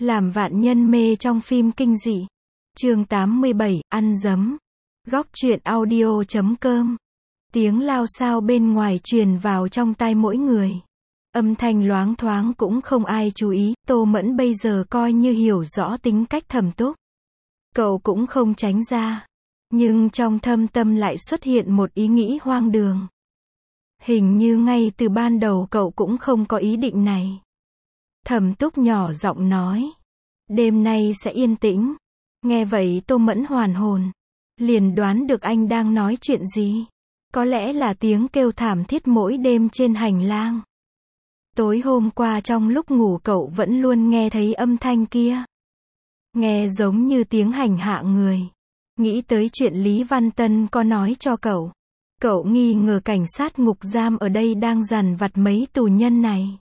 Làm vạn nhân mê trong phim kinh dị. Chương 87, ăn dấm. Góc truyện audio.com. Tiếng lao xao bên ngoài truyền vào trong tai mỗi người. Âm thanh loáng thoáng cũng không ai chú ý, Tô Mẫn bây giờ coi như hiểu rõ tính cách Thẩm Túc. Cậu cũng không tránh ra. Nhưng trong thâm tâm lại xuất hiện một ý nghĩ hoang đường. Hình như ngay từ ban đầu cậu cũng không có ý định này. Thẩm Túc nhỏ giọng nói. Đêm nay sẽ yên tĩnh. Nghe vậy Tô Mẫn hoàn hồn. Liền đoán được anh đang nói chuyện gì. Có lẽ là tiếng kêu thảm thiết mỗi đêm trên hành lang. Tối hôm qua trong lúc ngủ cậu vẫn luôn nghe thấy âm thanh kia. Nghe giống như tiếng hành hạ người. Nghĩ tới chuyện Lý Văn Tân có nói cho cậu. Cậu nghi ngờ cảnh sát ngục giam ở đây đang dằn vặt mấy tù nhân này.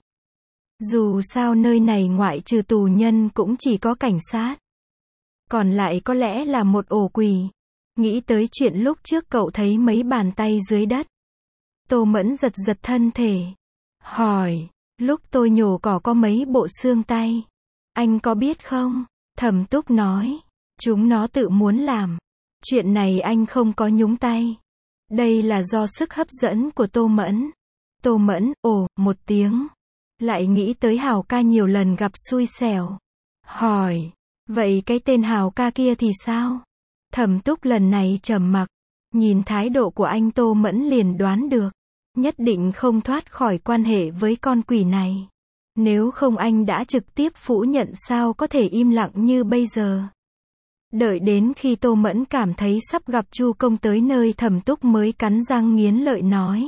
Dù sao nơi này ngoại trừ tù nhân cũng chỉ có cảnh sát. Còn lại có lẽ là một ổ quỷ. Nghĩ tới chuyện lúc trước cậu thấy mấy bàn tay dưới đất. Tô Mẫn giật giật thân thể. Hỏi, lúc tôi nhổ cỏ có mấy bộ xương tay. Anh có biết không? Thẩm Túc nói. Chúng nó tự muốn làm. Chuyện này anh không có nhúng tay. Đây là do sức hấp dẫn của Tô Mẫn. Tô Mẫn, một tiếng. Lại nghĩ tới Hào ca nhiều lần gặp xui xẻo. Hỏi, vậy cái tên Hào ca kia thì sao? Thẩm Túc lần này trầm mặc. Nhìn thái độ của anh Tô Mẫn liền đoán được. Nhất định không thoát khỏi quan hệ với con quỷ này. Nếu không anh đã trực tiếp phủ nhận sao có thể im lặng như bây giờ. Đợi đến khi Tô Mẫn cảm thấy sắp gặp Chu Công tới nơi Thẩm Túc mới cắn răng nghiến lợi nói.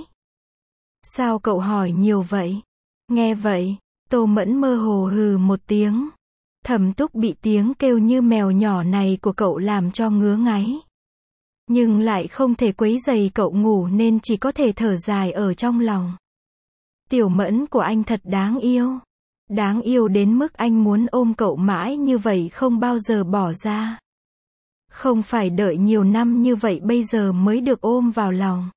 Sao cậu hỏi nhiều vậy? Nghe vậy, Tô Mẫn mơ hồ hừ một tiếng. Thẩm Túc bị tiếng kêu như mèo nhỏ này của cậu làm cho ngứa ngáy. Nhưng lại không thể quấy rầy cậu ngủ nên chỉ có thể thở dài ở trong lòng. Tiểu Mẫn của anh thật đáng yêu. Đáng yêu đến mức anh muốn ôm cậu mãi như vậy không bao giờ bỏ ra. Không phải đợi nhiều năm như vậy bây giờ mới được ôm vào lòng.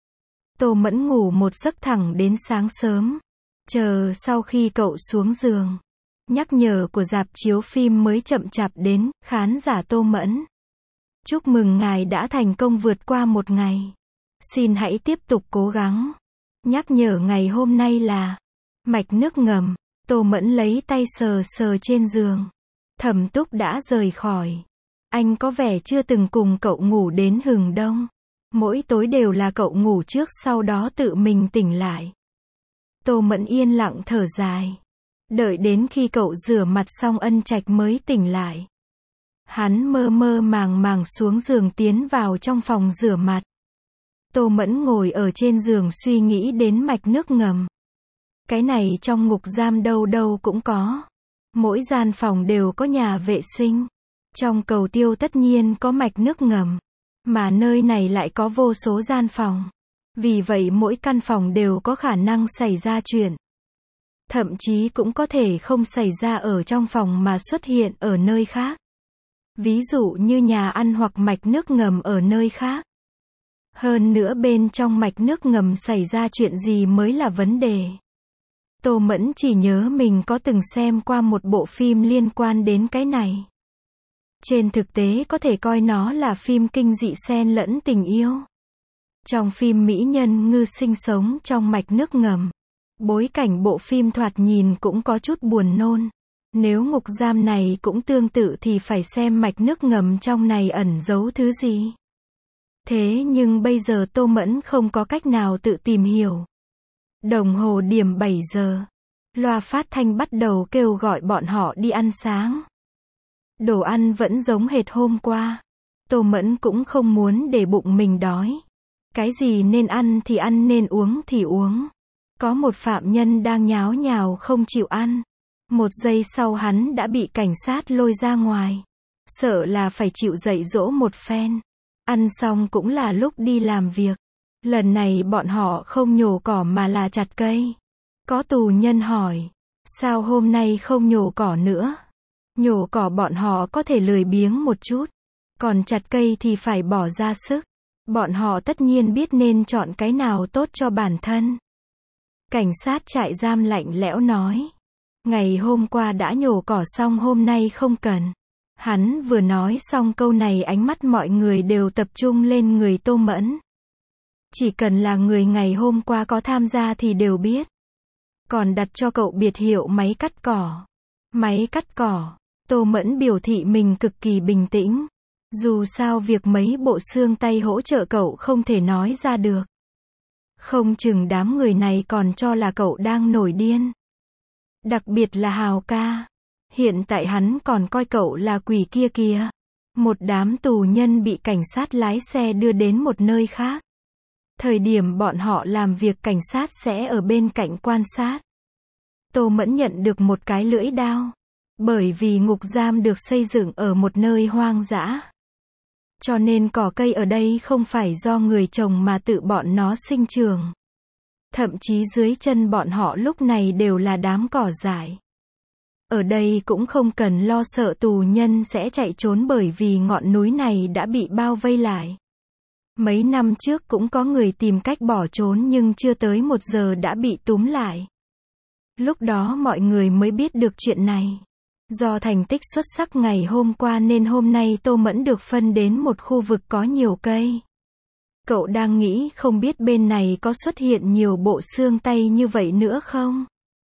Tô Mẫn ngủ một giấc thẳng đến sáng sớm. Chờ sau khi cậu xuống giường. Nhắc nhở của rạp chiếu phim mới chậm chạp đến, khán giả Tô Mẫn. Chúc mừng ngài đã thành công vượt qua một ngày. Xin hãy tiếp tục cố gắng. Nhắc nhở ngày hôm nay là mạch nước ngầm. Tô Mẫn lấy tay sờ sờ trên giường. Thẩm Túc đã rời khỏi. Anh có vẻ chưa từng cùng cậu ngủ đến hừng đông. Mỗi tối đều là cậu ngủ trước sau đó tự mình tỉnh lại. Tô Mẫn yên lặng thở dài. Đợi đến khi cậu rửa mặt xong ân trạch mới tỉnh lại. Hắn mơ mơ màng màng xuống giường tiến vào trong phòng rửa mặt. Tô Mẫn ngồi ở trên giường suy nghĩ đến mạch nước ngầm. Cái này trong ngục giam đâu đâu cũng có. Mỗi gian phòng đều có nhà vệ sinh. Trong cầu tiêu tất nhiên có mạch nước ngầm. Mà nơi này lại có vô số gian phòng. Vì vậy mỗi căn phòng đều có khả năng xảy ra chuyện. Thậm chí cũng có thể không xảy ra ở trong phòng mà xuất hiện ở nơi khác. Ví dụ như nhà ăn hoặc mạch nước ngầm ở nơi khác. Hơn nữa bên trong mạch nước ngầm xảy ra chuyện gì mới là vấn đề. Tô Mẫn chỉ nhớ mình có từng xem qua một bộ phim liên quan đến cái này. Trên thực tế có thể coi nó là phim kinh dị xen lẫn tình yêu. Trong phim mỹ nhân ngư sinh sống trong mạch nước ngầm. Bối cảnh bộ phim thoạt nhìn cũng có chút buồn nôn. Nếu ngục giam này cũng tương tự thì phải xem mạch nước ngầm trong này ẩn giấu thứ gì. Thế nhưng bây giờ Tô Mẫn không có cách nào tự tìm hiểu. Đồng hồ điểm 7 giờ. Loa phát thanh bắt đầu kêu gọi bọn họ đi ăn sáng. Đồ ăn vẫn giống hệt hôm qua. Tô Mẫn cũng không muốn để bụng mình đói. Cái gì nên ăn thì ăn, nên uống thì uống. Có một phạm nhân đang nháo nhào không chịu ăn. Một giây sau hắn đã bị cảnh sát lôi ra ngoài. Sợ là phải chịu dạy dỗ một phen. Ăn xong cũng là lúc đi làm việc. Lần này bọn họ không nhổ cỏ mà là chặt cây. Có tù nhân hỏi. Sao hôm nay không nhổ cỏ nữa? Nhổ cỏ bọn họ có thể lười biếng một chút. Còn chặt cây thì phải bỏ ra sức. Bọn họ tất nhiên biết nên chọn cái nào tốt cho bản thân. Cảnh sát trại giam lạnh lẽo nói. Ngày hôm qua đã nhổ cỏ xong hôm nay không cần. Hắn vừa nói xong câu này ánh mắt mọi người đều tập trung lên người Tô Mẫn. Chỉ cần là người ngày hôm qua có tham gia thì đều biết. Còn đặt cho cậu biệt hiệu máy cắt cỏ. Máy cắt cỏ. Tô Mẫn biểu thị mình cực kỳ bình tĩnh. Dù sao việc mấy bộ xương tay hỗ trợ cậu không thể nói ra được. Không chừng đám người này còn cho là cậu đang nổi điên. Đặc biệt là Hào ca. Hiện tại hắn còn coi cậu là quỷ kia kìa. Một đám tù nhân bị cảnh sát lái xe đưa đến một nơi khác. Thời điểm bọn họ làm việc cảnh sát sẽ ở bên cạnh quan sát. Tô Mẫn nhận được một cái lưỡi đao. Bởi vì ngục giam được xây dựng ở một nơi hoang dã. Cho nên cỏ cây ở đây không phải do người trồng mà tự bọn nó sinh trưởng. Thậm chí dưới chân bọn họ lúc này đều là đám cỏ dại. Ở đây cũng không cần lo sợ tù nhân sẽ chạy trốn bởi vì ngọn núi này đã bị bao vây lại. Mấy năm trước cũng có người tìm cách bỏ trốn nhưng chưa tới 1 giờ đã bị túm lại. Lúc đó mọi người mới biết được chuyện này. Do thành tích xuất sắc ngày hôm qua nên hôm nay Tô Mẫn được phân đến một khu vực có nhiều cây. Cậu đang nghĩ không biết bên này có xuất hiện nhiều bộ xương tay như vậy nữa không?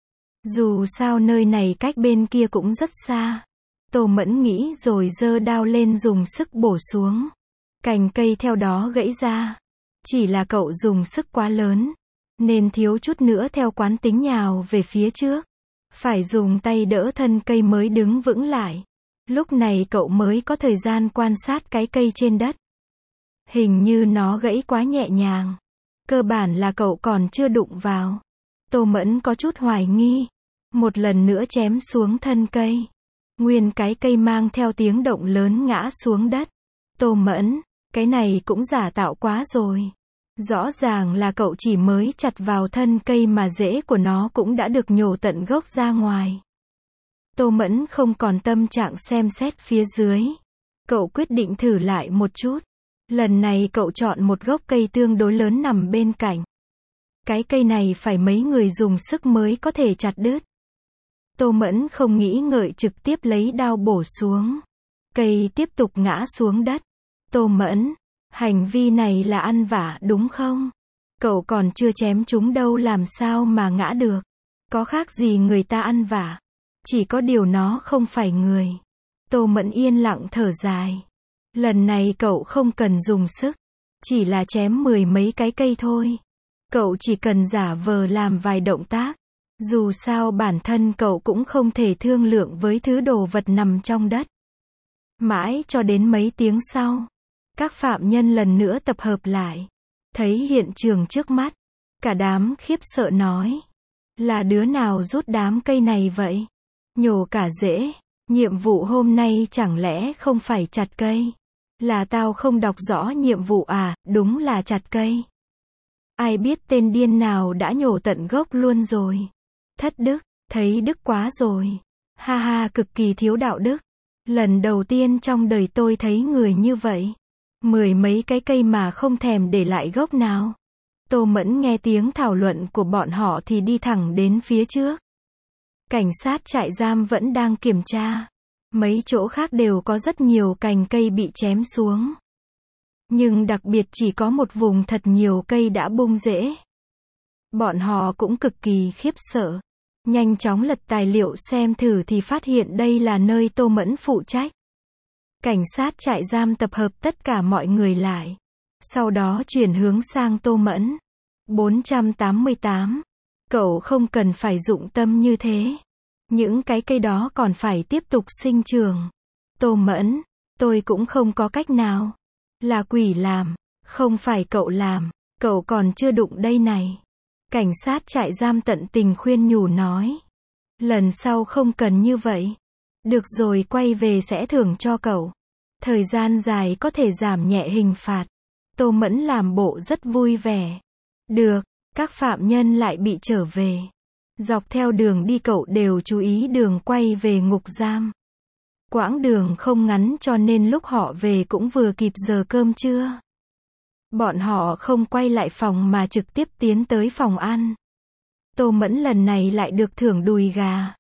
Dù sao nơi này cách bên kia cũng rất xa. Tô Mẫn nghĩ rồi giơ đao lên dùng sức bổ xuống. Cành cây theo đó gãy ra. Chỉ là cậu dùng sức quá lớn. Nên thiếu chút nữa theo quán tính nhào về phía trước. Phải dùng tay đỡ thân cây mới đứng vững lại. Lúc này cậu mới có thời gian quan sát cái cây trên đất. Hình như nó gãy quá nhẹ nhàng. Cơ bản là cậu còn chưa đụng vào. Tô Mẫn có chút hoài nghi. Một lần nữa chém xuống thân cây. Nguyên cái cây mang theo tiếng động lớn ngã xuống đất. Tô Mẫn, cái này cũng giả tạo quá rồi. Rõ ràng là cậu chỉ mới chặt vào thân cây mà rễ của nó cũng đã được nhổ tận gốc ra ngoài. Tô Mẫn không còn tâm trạng xem xét phía dưới. Cậu quyết định thử lại một chút. Lần này cậu chọn một gốc cây tương đối lớn nằm bên cạnh. Cái cây này phải mấy người dùng sức mới có thể chặt đứt. Tô Mẫn không nghĩ ngợi trực tiếp lấy đao bổ xuống. Cây tiếp tục ngã xuống đất. Tô Mẫn, hành vi này là ăn vạ đúng không? Cậu còn chưa chém chúng đâu làm sao mà ngã được. Có khác gì người ta ăn vạ. Chỉ có điều nó không phải người. Tô Mẫn yên lặng thở dài. Lần này cậu không cần dùng sức. Chỉ là chém 10 mấy cái cây thôi. Cậu chỉ cần giả vờ làm vài động tác. Dù sao bản thân cậu cũng không thể thương lượng với thứ đồ vật nằm trong đất. Mãi cho đến mấy tiếng sau. Các phạm nhân lần nữa tập hợp lại. Thấy hiện trường trước mắt. Cả đám khiếp sợ nói. Là đứa nào rút đám cây này vậy? Nhổ cả rễ. Nhiệm vụ hôm nay chẳng lẽ không phải chặt cây? Là tao không đọc rõ nhiệm vụ à, đúng là chặt cây. Ai biết tên điên nào đã nhổ tận gốc luôn rồi. Thất đức, thấy đức quá rồi. Ha ha, cực kỳ thiếu đạo đức. Lần đầu tiên trong đời tôi thấy người như vậy. 10 mấy cái cây mà không thèm để lại gốc nào. Tô Mẫn nghe tiếng thảo luận của bọn họ thì đi thẳng đến phía trước. Cảnh sát trại giam vẫn đang kiểm tra. Mấy chỗ khác đều có rất nhiều cành cây bị chém xuống. Nhưng đặc biệt chỉ có một vùng thật nhiều cây đã bung rễ. Bọn họ cũng cực kỳ khiếp sợ. Nhanh chóng lật tài liệu xem thử thì phát hiện đây là nơi Tô Mẫn phụ trách. Cảnh sát trại giam tập hợp tất cả mọi người lại. Sau đó chuyển hướng sang Tô Mẫn. 488. Cậu không cần phải dụng tâm như thế. Những cái cây đó còn phải tiếp tục sinh trưởng. Tô Mẫn, tôi cũng không có cách nào. Là quỷ làm, không phải cậu làm. Cậu còn chưa đụng đây này. Cảnh sát trại giam tận tình khuyên nhủ nói. Lần sau không cần như vậy. Được rồi, quay về sẽ thưởng cho cậu. Thời gian dài có thể giảm nhẹ hình phạt. Tô Mẫn làm bộ rất vui vẻ. Được, các phạm nhân lại bị trở về. Dọc theo đường đi cậu đều chú ý đường quay về ngục giam. Quãng đường không ngắn cho nên lúc họ về cũng vừa kịp giờ cơm trưa. Bọn họ không quay lại phòng mà trực tiếp tiến tới phòng ăn. Tô Mẫn lần này lại được thưởng đùi gà.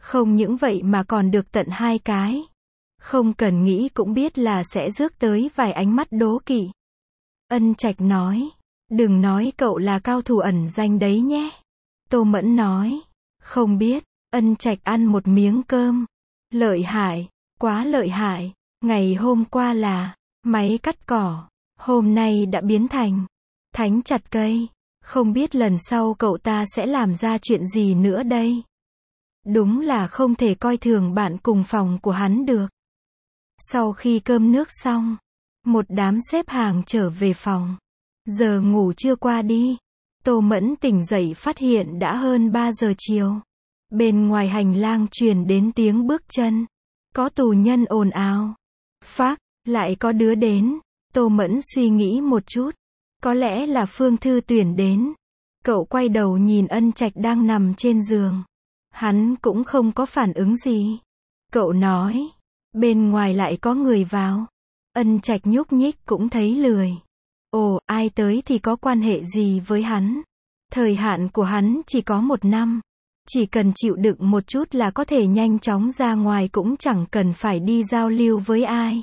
Không những vậy mà còn được tận 2 cái. Không cần nghĩ cũng biết là sẽ rước tới vài ánh mắt đố kỵ. Ân Trạch nói, đừng nói cậu là cao thủ ẩn danh đấy nhé. Tô Mẫn nói, không biết. Ân Trạch ăn một miếng cơm. Lợi hại, quá lợi hại. Ngày hôm qua là máy cắt cỏ, hôm nay đã biến thành thánh chặt cây. Không biết lần sau cậu ta sẽ làm ra chuyện gì nữa đây. Đúng là không thể coi thường bạn cùng phòng của hắn được. Sau khi cơm nước xong, một đám xếp hàng trở về phòng. Giờ ngủ chưa qua đi. Tô Mẫn tỉnh dậy phát hiện đã hơn 3 giờ chiều. Bên ngoài hành lang truyền đến tiếng bước chân. Có tù nhân ồn ào. Phác, lại có đứa đến. Tô Mẫn suy nghĩ một chút. Có lẽ là Phương Thư Tuyển đến. Cậu quay đầu nhìn Ân Trạch đang nằm trên giường. Hắn cũng không có phản ứng gì. Cậu nói, bên ngoài lại có người vào. Ân Trạch nhúc nhích cũng thấy lười. Ồ, ai tới thì có quan hệ gì với hắn. Thời hạn của hắn chỉ có 1 năm. Chỉ cần chịu đựng một chút là có thể nhanh chóng ra ngoài, cũng chẳng cần phải đi giao lưu với ai.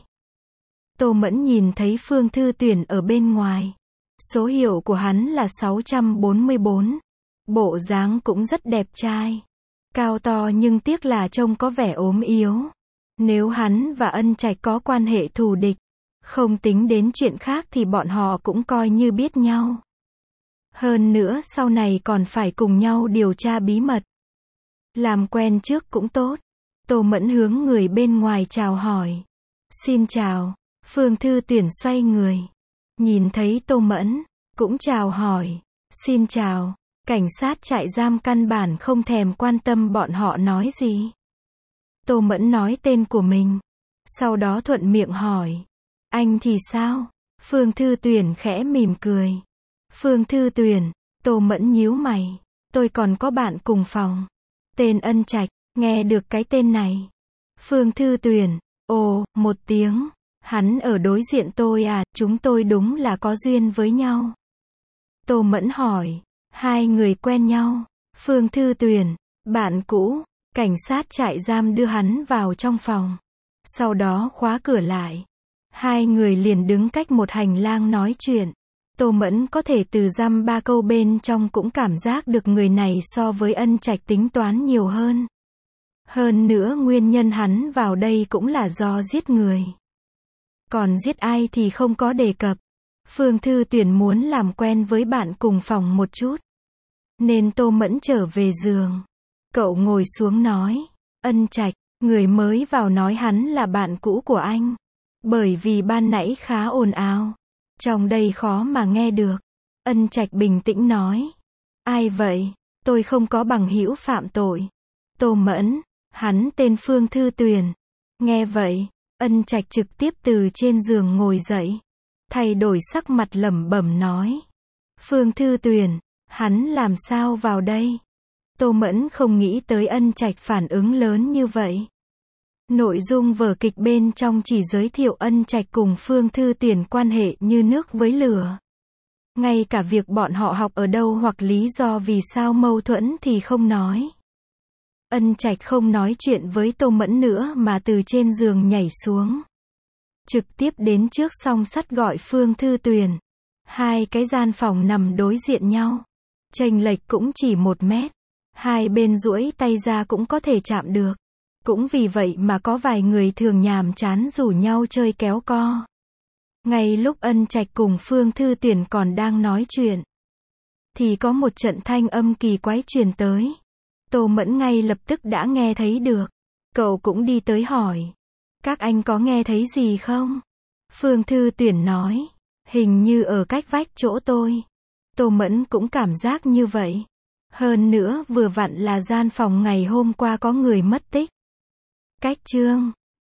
Tô Mẫn nhìn thấy Phương Thư Tuyển ở bên ngoài. Số hiệu của hắn là 644. Bộ dáng cũng rất đẹp trai. Cao to nhưng tiếc là trông có vẻ ốm yếu. Nếu hắn và Ân Trạch có quan hệ thù địch, không tính đến chuyện khác thì bọn họ cũng coi như biết nhau. Hơn nữa sau này còn phải cùng nhau điều tra bí mật. Làm quen trước cũng tốt. Tô Mẫn hướng người bên ngoài chào hỏi. Xin chào. Phương Thư Tuyển xoay người. Nhìn thấy Tô Mẫn, cũng chào hỏi. Xin chào. Cảnh sát trại giam căn bản không thèm quan tâm bọn họ nói gì. Tô Mẫn nói tên của mình. Sau đó thuận miệng hỏi. Anh thì sao? Phương Thư Tuyển khẽ mỉm cười. Phương Thư Tuyển. Tô Mẫn nhíu mày. Tôi còn có bạn cùng phòng. Tên Ân Trạch. Nghe được cái tên này. Phương Thư Tuyển. Ồ, một tiếng. Hắn ở đối diện tôi à, chúng tôi đúng là có duyên với nhau. Tô Mẫn hỏi. Hai người quen nhau. Phương Thư Tuyển. Bạn cũ. Cảnh sát trại giam đưa hắn vào trong phòng. Sau đó khóa cửa lại. Hai người liền đứng cách một hành lang nói chuyện. Tô Mẫn có thể từ dăm ba câu bên trong cũng cảm giác được người này so với Ân Trạch tính toán nhiều hơn. Hơn nữa nguyên nhân hắn vào đây cũng là do giết người. Còn giết ai thì không có đề cập. Phương Thư Tuyển muốn làm quen với bạn cùng phòng một chút. Nên Tô Mẫn trở về giường. Cậu ngồi xuống nói. Ân Trạch, người mới vào nói hắn là bạn cũ của anh. Bởi vì ban nãy khá ồn ào. Trong đây khó mà nghe được. Ân Trạch bình tĩnh nói. Ai vậy? Tôi không có bằng hữu phạm tội. Tô Mẫn, hắn tên Phương Thư Tuyển. Nghe vậy, Ân Trạch trực tiếp từ trên giường ngồi dậy. Thay đổi sắc mặt lẩm bẩm nói. Phương Thư Tuyển, hắn làm sao vào đây? Tô Mẫn không nghĩ tới Ân Trạch phản ứng lớn như vậy. Nội dung vở kịch bên trong chỉ giới thiệu Ân Trạch cùng Phương Thư Tuyển quan hệ như nước với lửa. Ngay cả việc bọn họ học ở đâu hoặc lý do vì sao mâu thuẫn thì không nói. Ân Trạch không nói chuyện với Tô Mẫn nữa mà từ trên giường nhảy xuống. Trực tiếp đến trước song sắt gọi Phương Thư Tuyển. Hai cái gian phòng nằm đối diện nhau. Chênh lệch cũng chỉ 1 mét. Hai bên duỗi tay ra cũng có thể chạm được. Cũng vì vậy mà có vài người thường nhàm chán rủ nhau chơi kéo co. Ngay lúc Ân Trạch cùng Phương Thư Tuyển còn đang nói chuyện, thì có một trận thanh âm kỳ quái truyền tới. Tô Mẫn ngay lập tức đã nghe thấy được. Cậu cũng đi tới hỏi. Các anh có nghe thấy gì không? Phương Thư Tuyển nói. Hình như ở cách vách chỗ tôi. Tô Mẫn cũng cảm giác như vậy. Hơn nữa vừa vặn là gian phòng ngày hôm qua có người mất tích. Cách chương